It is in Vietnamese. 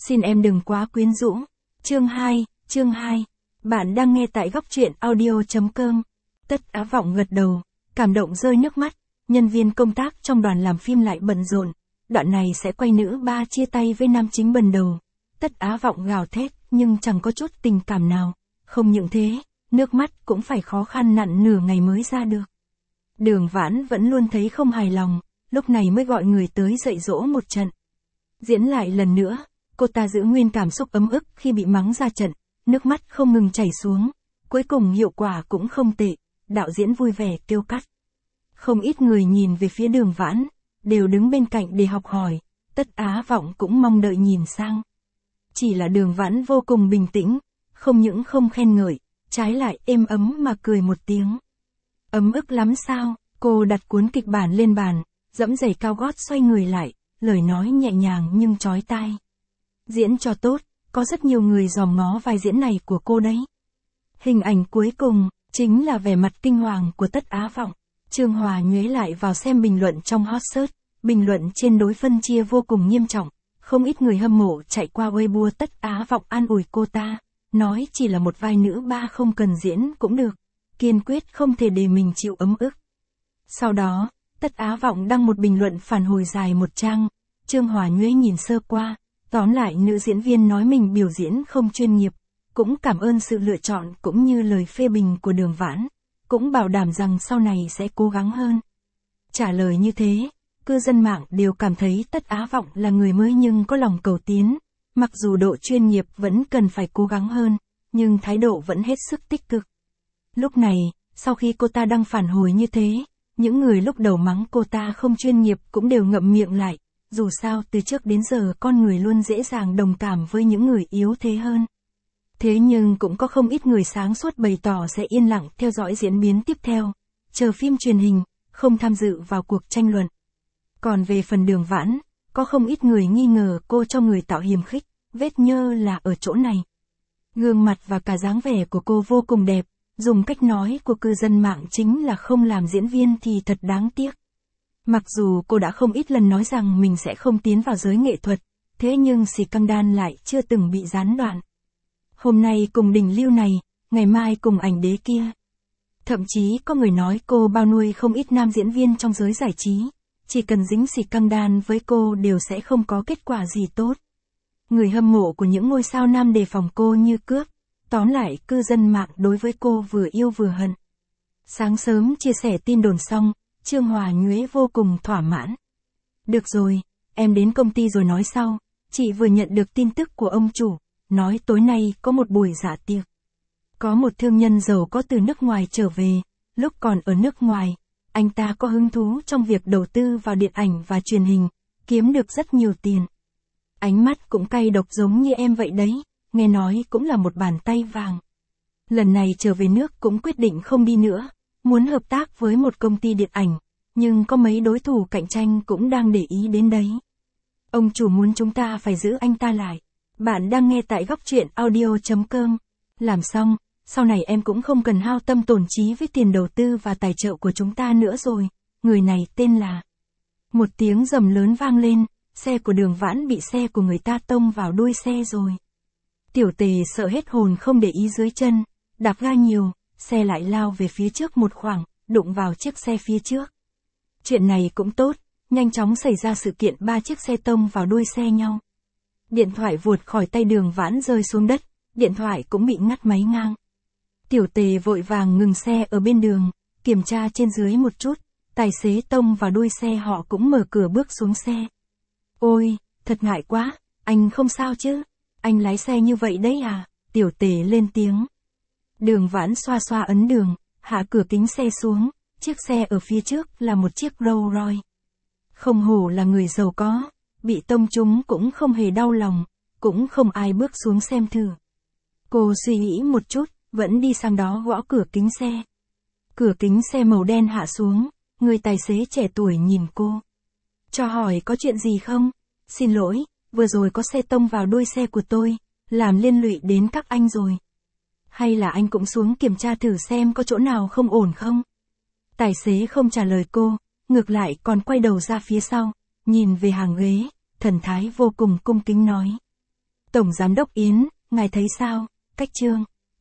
Xin em đừng quá quyến rũ. Chương 2. Bạn đang nghe tại góc truyện audio.com. Tất Á Vọng gật đầu, cảm động rơi nước mắt. Nhân viên công tác trong đoàn làm phim lại bận rộn. Đoạn này sẽ quay nữ ba chia tay với nam chính bần đầu. Tất Á Vọng gào thét, nhưng chẳng có chút tình cảm nào. Không những thế, nước mắt cũng phải khó khăn nặn nửa ngày mới ra được. Đường Vãn vẫn luôn thấy không hài lòng, lúc này mới gọi người tới dạy dỗ một trận. Diễn lại lần nữa, cô ta giữ nguyên cảm xúc ấm ức khi bị mắng ra trận, nước mắt không ngừng chảy xuống. Cuối cùng hiệu quả cũng không tệ, đạo diễn vui vẻ kêu cắt. Không ít người nhìn về phía Đường Vãn, đều đứng bên cạnh để học hỏi, Tất Á Vọng cũng mong đợi nhìn sang. Chỉ là Đường Vãn vô cùng bình tĩnh, không những không khen ngợi, trái lại êm ấm mà cười một tiếng. Ấm ức lắm sao? Cô đặt cuốn kịch bản lên bàn, dẫm giày cao gót xoay người lại, lời nói nhẹ nhàng nhưng chói tai. Diễn cho tốt, có rất nhiều người dòm ngó vai diễn này của cô đấy. Hình ảnh cuối cùng, chính là vẻ mặt kinh hoàng của Tất Á Vọng. Trương Hòa nhuế lại vào xem bình luận trong hot search, bình luận trên đối phân chia vô cùng nghiêm trọng. Không ít người hâm mộ chạy qua Weibo Tất Á Vọng an ủi cô ta, nói chỉ là một vai nữ ba không cần diễn cũng được, kiên quyết không thể để mình chịu ấm ức. Sau đó, Tất Á Vọng đăng một bình luận phản hồi dài một trang, Trương Hòa nhuế nhìn sơ qua, tóm lại nữ diễn viên nói mình biểu diễn không chuyên nghiệp, cũng cảm ơn sự lựa chọn cũng như lời phê bình của Đường Vãn, cũng bảo đảm rằng sau này sẽ cố gắng hơn. Trả lời như thế, cư dân mạng đều cảm thấy Tất Á Vọng là người mới nhưng có lòng cầu tiến, mặc dù độ chuyên nghiệp vẫn cần phải cố gắng hơn, nhưng thái độ vẫn hết sức tích cực. Lúc này, sau khi cô ta đăng phản hồi như thế, những người lúc đầu mắng cô ta không chuyên nghiệp cũng đều ngậm miệng lại, dù sao từ trước đến giờ con người luôn dễ dàng đồng cảm với những người yếu thế hơn. Thế nhưng cũng có không ít người sáng suốt bày tỏ sẽ yên lặng theo dõi diễn biến tiếp theo, chờ phim truyền hình, không tham dự vào cuộc tranh luận. Còn về phần Đường Vãn, có không ít người nghi ngờ cô cho người tạo hiềm khích, vết nhơ là ở chỗ này. Gương mặt và cả dáng vẻ của cô vô cùng đẹp, dùng cách nói của cư dân mạng chính là không làm diễn viên thì thật đáng tiếc. Mặc dù cô đã không ít lần nói rằng mình sẽ không tiến vào giới nghệ thuật, thế nhưng scandal lại chưa từng bị gián đoạn. Hôm nay cùng Đình Lưu này, ngày mai cùng Ảnh Đế kia. Thậm chí có người nói cô bao nuôi không ít nam diễn viên trong giới giải trí, chỉ cần dính scandal với cô đều sẽ không có kết quả gì tốt. Người hâm mộ của những ngôi sao nam đề phòng cô như cướp, tóm lại cư dân mạng đối với cô vừa yêu vừa hận. Sáng sớm chia sẻ tin đồn xong, Trương Hòa nhuế vô cùng thỏa mãn. Được rồi, em đến công ty rồi nói sau, chị vừa nhận được tin tức của ông chủ, nói tối nay có một buổi dạ tiệc. Có một thương nhân giàu có từ nước ngoài trở về, lúc còn ở nước ngoài, anh ta có hứng thú trong việc đầu tư vào điện ảnh và truyền hình, kiếm được rất nhiều tiền. Ánh mắt cũng cay độc giống như em vậy đấy, nghe nói cũng là một bàn tay vàng. Lần này trở về nước cũng quyết định không đi nữa, muốn hợp tác với một công ty điện ảnh, nhưng có mấy đối thủ cạnh tranh cũng đang để ý đến đấy. Ông chủ muốn chúng ta phải giữ anh ta lại. Bạn đang nghe tại góc truyện audio.com. Làm xong, sau này em cũng không cần hao tâm tổn trí với tiền đầu tư và tài trợ của chúng ta nữa rồi. Người này tên là... Một tiếng rầm lớn vang lên, xe của Đường Vãn bị xe của người ta tông vào đuôi xe rồi. Tiểu Tề sợ hết hồn không để ý dưới chân, đạp ga nhiều, xe lại lao về phía trước một khoảng, đụng vào chiếc xe phía trước. Chuyện này cũng tốt, nhanh chóng xảy ra sự kiện 3 chiếc xe tông vào đuôi xe nhau. Điện thoại vụt khỏi tay Đường Vãn rơi xuống đất, điện thoại cũng bị ngắt máy ngang. Tiểu Tề vội vàng ngừng xe ở bên đường, kiểm tra trên dưới một chút, tài xế tông vào đuôi xe họ cũng mở cửa bước xuống xe. Ôi, thật ngại quá, anh không sao chứ, anh lái xe như vậy đấy à, Tiểu Tề lên tiếng. Đường Vãn xoa xoa ấn đường, hạ cửa kính xe xuống, chiếc xe ở phía trước là một chiếc Rolls Royce. Không hổ là người giàu có, bị tông trúng cũng không hề đau lòng, cũng không ai bước xuống xem thử. Cô suy nghĩ một chút, vẫn đi sang đó gõ cửa kính xe. Cửa kính xe màu đen hạ xuống, người tài xế trẻ tuổi nhìn cô. Cho hỏi có chuyện gì không? Xin lỗi, vừa rồi có xe tông vào đuôi xe của tôi, làm liên lụy đến các anh rồi. Hay là anh cũng xuống kiểm tra thử xem có chỗ nào không ổn không? Tài xế không trả lời cô, ngược lại còn quay đầu ra phía sau, nhìn về hàng ghế, thần thái vô cùng cung kính nói. Tổng Giám đốc Yến, ngài thấy sao? Cách chương.